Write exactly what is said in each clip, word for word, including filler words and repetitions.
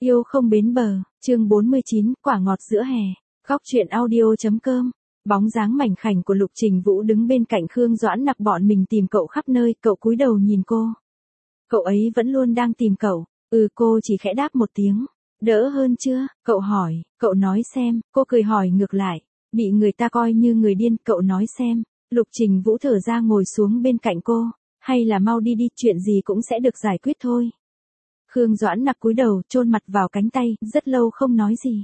Yêu không bến bờ, chương bốn mươi chín, quả ngọt giữa hè. Góc truyện audio.com. Bóng dáng mảnh khảnh của Lục Trình Vũ đứng bên cạnh Khương Doãn Nặc, bọn mình tìm cậu khắp nơi, cậu cúi đầu nhìn cô. Cậu ấy vẫn luôn đang tìm cậu. Ừ, cô chỉ khẽ đáp một tiếng. Đỡ hơn chưa? Cậu hỏi. Cậu nói xem. Cô cười hỏi ngược lại. Bị người ta coi như người điên. Cậu nói xem. Lục Trình Vũ thở ra ngồi xuống bên cạnh cô. Hay là mau đi đi, chuyện gì cũng sẽ được giải quyết thôi. Khương Doãn Nặc cúi đầu, chôn mặt vào cánh tay, rất lâu không nói gì.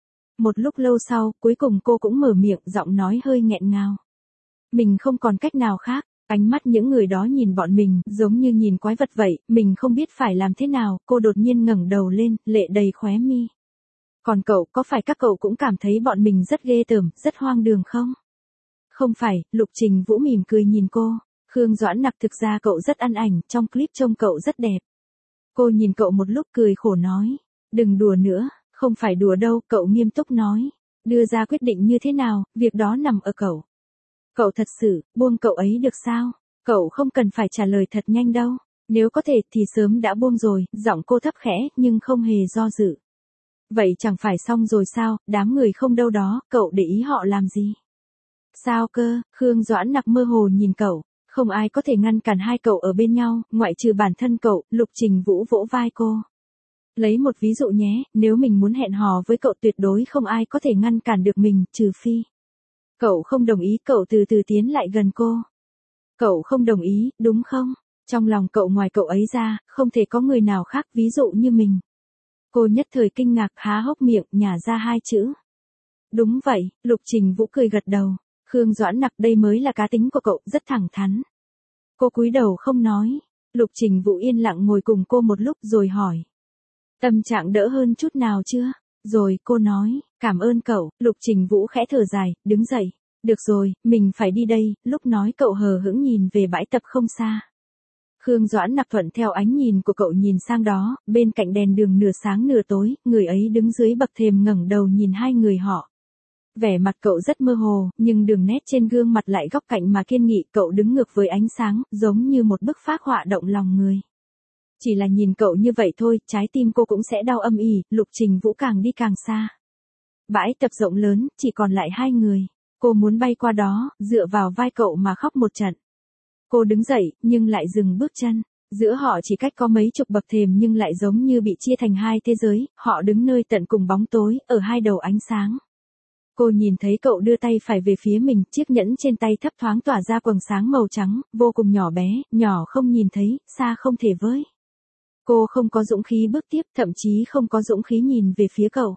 Một lúc lâu sau, cuối cùng cô cũng mở miệng, giọng nói hơi nghẹn ngào. Mình không còn cách nào khác. Ánh mắt những người đó nhìn bọn mình, giống như nhìn quái vật vậy, mình không biết phải làm thế nào. Cô đột nhiên ngẩng đầu lên, lệ đầy khóe mi. Còn cậu, có phải các cậu cũng cảm thấy bọn mình rất ghê tởm, rất hoang đường không? Không phải, Lục Trình Vũ mỉm cười nhìn cô. Khương Doãn Nặc, thực ra cậu rất ăn ảnh, trong clip trông cậu rất đẹp. Cô nhìn cậu một lúc cười khổ nói. Đừng đùa nữa. Không phải đùa đâu, cậu nghiêm túc nói. Đưa ra quyết định như thế nào, việc đó nằm ở cậu. Cậu thật sự, buông cậu ấy được sao? Cậu không cần phải trả lời thật nhanh đâu. Nếu có thể thì sớm đã buông rồi, giọng cô thấp khẽ, nhưng không hề do dự. Vậy chẳng phải xong rồi sao, đám người không đâu đó, cậu để ý họ làm gì? Sao cơ? Khương Doãn Nặc mơ hồ nhìn cậu. Không ai có thể ngăn cản hai cậu ở bên nhau, ngoại trừ bản thân cậu. Lục Trình Vũ vỗ vai cô. Lấy một ví dụ nhé, nếu mình muốn hẹn hò với cậu tuyệt đối không ai có thể ngăn cản được mình, trừ phi. Cậu không đồng ý, cậu từ từ tiến lại gần cô. Cậu không đồng ý, đúng không? Trong lòng cậu ngoài cậu ấy ra, không thể có người nào khác, ví dụ như mình. Cô nhất thời kinh ngạc, há hốc miệng, nhả ra hai chữ. Đúng vậy, Lục Trình Vũ cười gật đầu. Khương Doãn Nặc, đây mới là cá tính của cậu, rất thẳng thắn. Cô cúi đầu không nói. Lục Trình Vũ yên lặng ngồi cùng cô một lúc rồi hỏi. Tâm trạng đỡ hơn chút nào chưa? Rồi, cô nói, cảm ơn cậu. Lục Trình Vũ khẽ thở dài, đứng dậy. Được rồi, mình phải đi đây. Lúc nói cậu hờ hững nhìn về bãi tập không xa. Khương Doãn Nặc thuận theo ánh nhìn của cậu nhìn sang đó, bên cạnh đèn đường nửa sáng nửa tối, người ấy đứng dưới bậc thềm ngẩng đầu nhìn hai người họ. Vẻ mặt cậu rất mơ hồ, nhưng đường nét trên gương mặt lại góc cạnh mà kiên nghị, cậu đứng ngược với ánh sáng, giống như một bức phác họa động lòng người. Chỉ là nhìn cậu như vậy thôi, trái tim cô cũng sẽ đau âm ỉ. Lục Trình Vũ càng đi càng xa. Bãi tập rộng lớn, chỉ còn lại hai người. Cô muốn bay qua đó, dựa vào vai cậu mà khóc một trận. Cô đứng dậy, nhưng lại dừng bước chân. Giữa họ chỉ cách có mấy chục bậc thềm nhưng lại giống như bị chia thành hai thế giới, họ đứng nơi tận cùng bóng tối, ở hai đầu ánh sáng. Cô nhìn thấy cậu đưa tay phải về phía mình, chiếc nhẫn trên tay thấp thoáng tỏa ra quầng sáng màu trắng, vô cùng nhỏ bé, nhỏ không nhìn thấy, xa không thể với. Cô không có dũng khí bước tiếp, thậm chí không có dũng khí nhìn về phía cậu.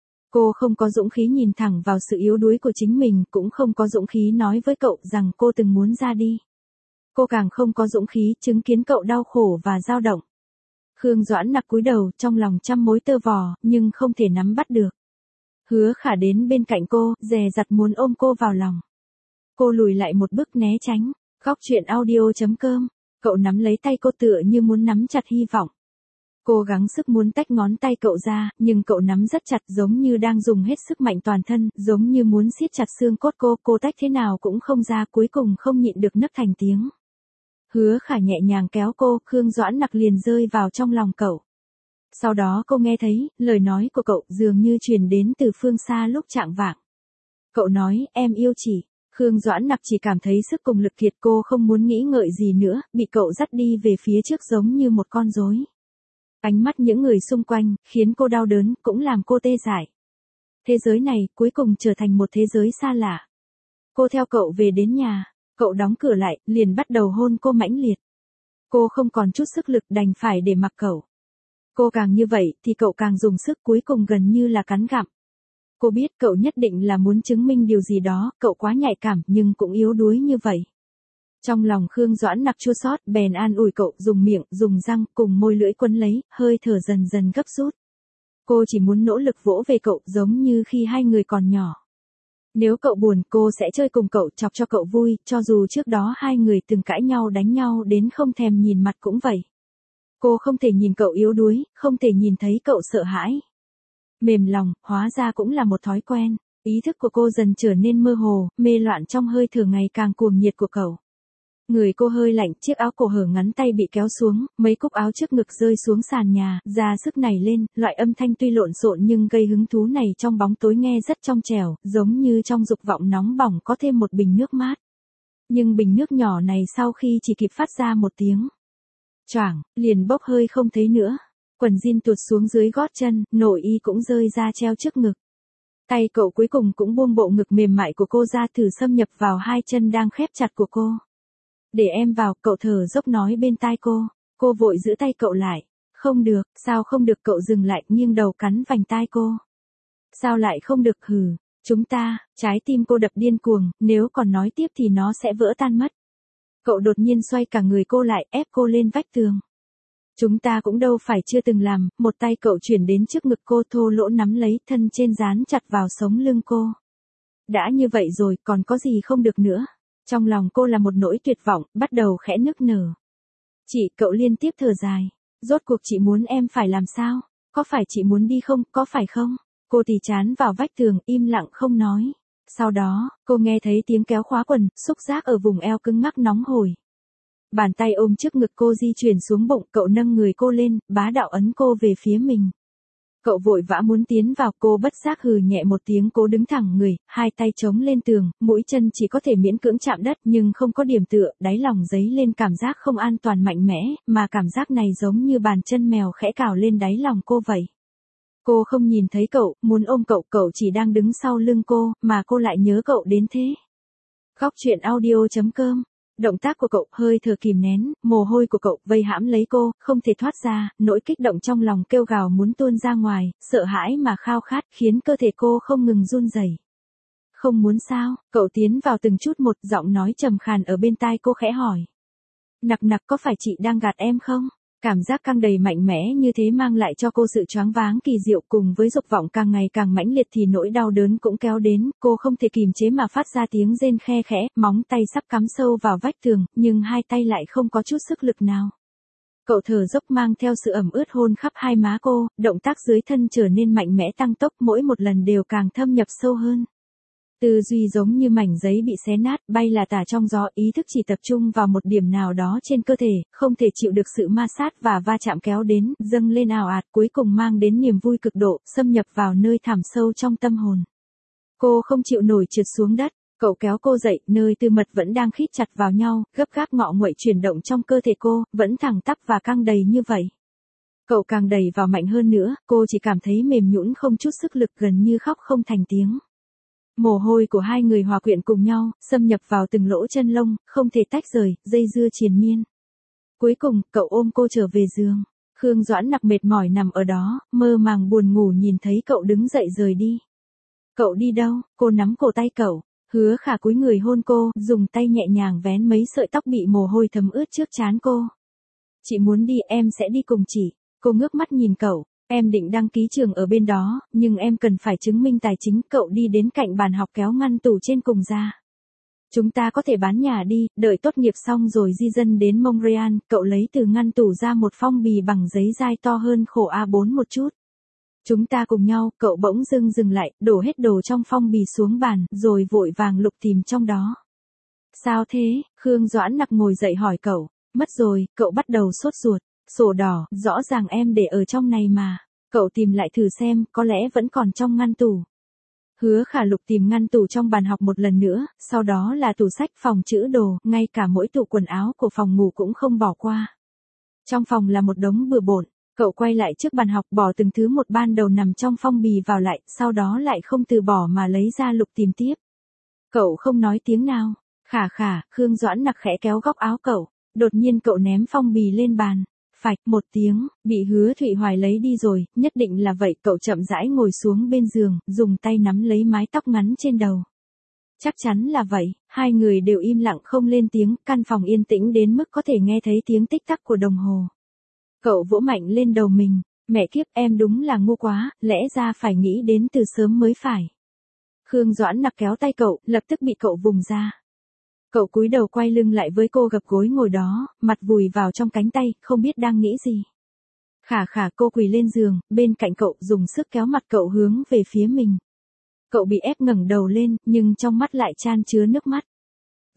Cô không có dũng khí nhìn thẳng vào sự yếu đuối của chính mình, cũng không có dũng khí nói với cậu rằng cô từng muốn ra đi. Cô càng không có dũng khí chứng kiến cậu đau khổ và dao động. Khương Doãn Nặc cúi đầu, trong lòng trăm mối tơ vò, nhưng không thể nắm bắt được. Hứa Khả đến bên cạnh cô, dè dặt muốn ôm cô vào lòng. Cô lùi lại một bước né tránh. Góc truyện audio.com. Cậu nắm lấy tay cô tựa như muốn nắm chặt hy vọng. Cô gắng sức muốn tách ngón tay cậu ra, nhưng cậu nắm rất chặt, giống như đang dùng hết sức mạnh toàn thân, giống như muốn siết chặt xương cốt cô, cô tách thế nào cũng không ra, cuối cùng không nhịn được nấc thành tiếng. Hứa Khả nhẹ nhàng kéo cô, Khương Doãn Nặc liền rơi vào trong lòng cậu. Sau đó cô nghe thấy, lời nói của cậu dường như truyền đến từ phương xa lúc chạng vạng. Cậu nói, em yêu chị. Khương Doãn Nặc chỉ cảm thấy sức cùng lực kiệt, cô không muốn nghĩ ngợi gì nữa, bị cậu dắt đi về phía trước giống như một con rối. Ánh mắt những người xung quanh, khiến cô đau đớn, cũng làm cô tê dại. Thế giới này, cuối cùng trở thành một thế giới xa lạ. Cô theo cậu về đến nhà, cậu đóng cửa lại, liền bắt đầu hôn cô mãnh liệt. Cô không còn chút sức lực, đành phải để mặc cậu. Cô càng như vậy, thì cậu càng dùng sức, cuối cùng gần như là cắn gặm. Cô biết cậu nhất định là muốn chứng minh điều gì đó, cậu quá nhạy cảm, nhưng cũng yếu đuối như vậy. Trong lòng Khương Doãn Nặc chua xót, bèn an ủi cậu, dùng miệng, dùng răng, cùng môi lưỡi quấn lấy, hơi thở dần dần gấp rút. Cô chỉ muốn nỗ lực vỗ về cậu, giống như khi hai người còn nhỏ. Nếu cậu buồn, cô sẽ chơi cùng cậu, chọc cho cậu vui, cho dù trước đó hai người từng cãi nhau đánh nhau đến không thèm nhìn mặt cũng vậy. Cô không thể nhìn cậu yếu đuối, không thể nhìn thấy cậu sợ hãi. Mềm lòng, hóa ra cũng là một thói quen. Ý thức của cô dần trở nên mơ hồ, mê loạn trong hơi thở ngày càng cuồng nhiệt của cậu. Người cô hơi lạnh, chiếc áo cổ hở ngắn tay bị kéo xuống, mấy cúc áo trước ngực rơi xuống sàn nhà, ra sức nảy lên, loại âm thanh tuy lộn xộn nhưng gây hứng thú này trong bóng tối nghe rất trong trẻo, giống như trong dục vọng nóng bỏng có thêm một bình nước mát. Nhưng bình nước nhỏ này sau khi chỉ kịp phát ra một tiếng choảng, liền bốc hơi không thấy nữa. Quần jean tuột xuống dưới gót chân, nội y cũng rơi ra treo trước ngực. Tay cậu cuối cùng cũng buông bộ ngực mềm mại của cô ra thử xâm nhập vào hai chân đang khép chặt của cô. Để em vào, cậu thở dốc nói bên tai cô. Cô vội giữ tay cậu lại. Không được, sao không được, cậu dừng lại nghiêng đầu cắn vành tai cô. Sao lại không được, hừ, chúng ta, trái tim cô đập điên cuồng, nếu còn nói tiếp thì nó sẽ vỡ tan mất. Cậu đột nhiên xoay cả người cô lại, ép cô lên vách tường. Chúng ta cũng đâu phải chưa từng làm, một tay cậu chuyển đến trước ngực cô thô lỗ nắm lấy, thân trên dán chặt vào sống lưng cô. Đã như vậy rồi, còn có gì không được nữa. Trong lòng cô là một nỗi tuyệt vọng, bắt đầu khẽ nức nở. Chị, cậu liên tiếp thở dài. Rốt cuộc chị muốn em phải làm sao? Có phải chị muốn đi không, có phải không? Cô thì chán vào vách tường, im lặng không nói. Sau đó, cô nghe thấy tiếng kéo khóa quần, xúc giác ở vùng eo cứng ngắc nóng hổi. Bàn tay ôm trước ngực cô di chuyển xuống bụng, cậu nâng người cô lên, bá đạo ấn cô về phía mình. Cậu vội vã muốn tiến vào, cô bất giác hừ nhẹ một tiếng, cố đứng thẳng người, hai tay chống lên tường, mũi chân chỉ có thể miễn cưỡng chạm đất nhưng không có điểm tựa, đáy lòng dấy lên cảm giác không an toàn mạnh mẽ, mà cảm giác này giống như bàn chân mèo khẽ cào lên đáy lòng cô vậy. Cô không nhìn thấy cậu, muốn ôm cậu, cậu chỉ đang đứng sau lưng cô, mà cô lại nhớ cậu đến thế. Góc truyện audio chấm com. Động tác của cậu, hơi thở kìm nén, mồ hôi của cậu vây hãm lấy cô, không thể thoát ra, nỗi kích động trong lòng kêu gào muốn tuôn ra ngoài, sợ hãi mà khao khát, khiến cơ thể cô không ngừng run rẩy. Không muốn sao? Cậu tiến vào từng chút một, giọng nói trầm khàn ở bên tai cô khẽ hỏi. Nặc nặc, có phải chị đang gạt em không? Cảm giác căng đầy mạnh mẽ như thế mang lại cho cô sự choáng váng kỳ diệu, cùng với dục vọng càng ngày càng mãnh liệt thì nỗi đau đớn cũng kéo đến, cô không thể kìm chế mà phát ra tiếng rên khe khẽ, móng tay sắp cắm sâu vào vách tường, nhưng hai tay lại không có chút sức lực nào. Cậu thở dốc mang theo sự ẩm ướt hôn khắp hai má cô, động tác dưới thân trở nên mạnh mẽ tăng tốc, mỗi một lần đều càng thâm nhập sâu hơn. Tư duy giống như mảnh giấy bị xé nát, bay là tả trong gió, ý thức chỉ tập trung vào một điểm nào đó trên cơ thể, không thể chịu được sự ma sát và va chạm kéo đến, dâng lên ào ạt, cuối cùng mang đến niềm vui cực độ, xâm nhập vào nơi thẳm sâu trong tâm hồn. Cô không chịu nổi trượt xuống đất, cậu kéo cô dậy, nơi tư mật vẫn đang khít chặt vào nhau, gấp gáp ngọ nguậy chuyển động trong cơ thể cô, vẫn thẳng tắp và căng đầy như vậy. Cậu càng đẩy vào mạnh hơn nữa, cô chỉ cảm thấy mềm nhũn không chút sức lực, gần như khóc không thành tiếng. Mồ hôi của hai người hòa quyện cùng nhau, xâm nhập vào từng lỗ chân lông, không thể tách rời, dây dưa triền miên. Cuối cùng, cậu ôm cô trở về giường. Khương Doãn Nặc mệt mỏi nằm ở đó, mơ màng buồn ngủ nhìn thấy cậu đứng dậy rời đi. Cậu đi đâu? Cô nắm cổ tay cậu. Hứa Khả cúi người hôn cô, dùng tay nhẹ nhàng vén mấy sợi tóc bị mồ hôi thấm ướt trước trán cô. Chị muốn đi, em sẽ đi cùng chị. Cô ngước mắt nhìn cậu. Em định đăng ký trường ở bên đó, nhưng em cần phải chứng minh tài chính. Cậu đi đến cạnh bàn học kéo ngăn tủ trên cùng ra. Chúng ta có thể bán nhà đi, đợi tốt nghiệp xong rồi di dân đến Montreal. Cậu lấy từ ngăn tủ ra một phong bì bằng giấy dai to hơn khổ A bốn một chút. Chúng ta cùng nhau, cậu bỗng dưng dừng lại, đổ hết đồ trong phong bì xuống bàn, rồi vội vàng lục tìm trong đó. Sao thế? Khương Doãn Nặc ngồi dậy hỏi cậu. Mất rồi, cậu bắt đầu sốt ruột. Sổ đỏ, rõ ràng em để ở trong này mà. Cậu tìm lại thử xem, có lẽ vẫn còn trong ngăn tủ. Hứa Khả lục tìm ngăn tủ trong bàn học một lần nữa, sau đó là tủ sách, phòng trữ đồ, ngay cả mỗi tủ quần áo của phòng ngủ cũng không bỏ qua. Trong phòng là một đống bừa bộn, cậu quay lại trước bàn học, bỏ từng thứ một ban đầu nằm trong phong bì vào lại, sau đó lại không từ bỏ mà lấy ra lục tìm tiếp. Cậu không nói tiếng nào. Khả Khả, Khương Doãn Nặc khẽ kéo góc áo cậu, đột nhiên cậu ném phong bì lên bàn. Phạch một tiếng, bị Hứa Thụy Hoài lấy đi rồi, nhất định là vậy. Cậu chậm rãi ngồi xuống bên giường, dùng tay nắm lấy mái tóc ngắn trên đầu. Chắc chắn là vậy, hai người đều im lặng không lên tiếng, căn phòng yên tĩnh đến mức có thể nghe thấy tiếng tích tắc của đồng hồ. Cậu vỗ mạnh lên đầu mình, mẹ kiếp, em đúng là ngu quá, lẽ ra phải nghĩ đến từ sớm mới phải. Khương Doãn Nặc kéo tay cậu, lập tức bị cậu vùng ra. Cậu cúi đầu quay lưng lại với cô, gập gối ngồi đó, mặt vùi vào trong cánh tay, không biết đang nghĩ gì. Khả Khả, cô quỳ lên giường, bên cạnh cậu, dùng sức kéo mặt cậu hướng về phía mình. Cậu bị ép ngẩng đầu lên, nhưng trong mắt lại chan chứa nước mắt.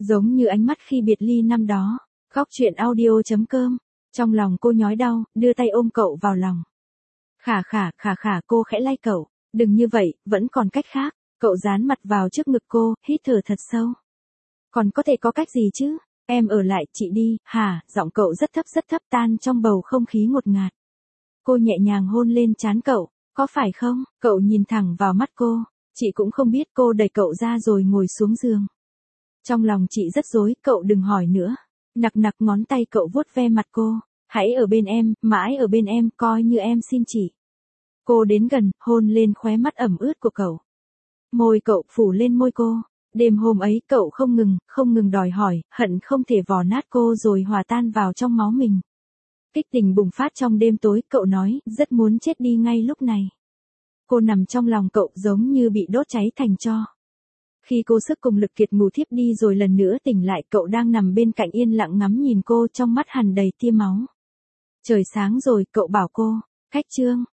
Giống như ánh mắt khi biệt ly năm đó. Góc chuyện audio chấm com. Trong lòng cô nhói đau, đưa tay ôm cậu vào lòng. Khả khả, khả khả, cô khẽ lay cậu. Đừng như vậy, vẫn còn cách khác. Cậu dán mặt vào trước ngực cô, hít thở thật sâu. Còn có thể có cách gì chứ? Em ở lại, chị đi, hả? Giọng cậu rất thấp rất thấp tan trong bầu không khí ngột ngạt. Cô nhẹ nhàng hôn lên trán cậu. Có phải không? Cậu nhìn thẳng vào mắt cô. Chị cũng không biết. Cô đẩy cậu ra rồi ngồi xuống giường. Trong lòng chị rất rối, cậu đừng hỏi nữa. Nặc nặc ngón tay cậu vuốt ve mặt cô. Hãy ở bên em, mãi ở bên em, coi như em xin chị. Cô đến gần, hôn lên khóe mắt ẩm ướt của cậu. Môi cậu phủ lên môi cô. Đêm hôm ấy cậu không ngừng, không ngừng đòi hỏi, hận không thể vò nát cô rồi hòa tan vào trong máu mình. Kích tình bùng phát trong đêm tối, cậu nói, rất muốn chết đi ngay lúc này. Cô nằm trong lòng cậu giống như bị đốt cháy thành tro. Khi cô sức cùng lực kiệt ngủ thiếp đi rồi lần nữa tỉnh lại, cậu đang nằm bên cạnh yên lặng ngắm nhìn cô, trong mắt hằn đầy tia máu. Trời sáng rồi, cậu bảo cô, cách chương.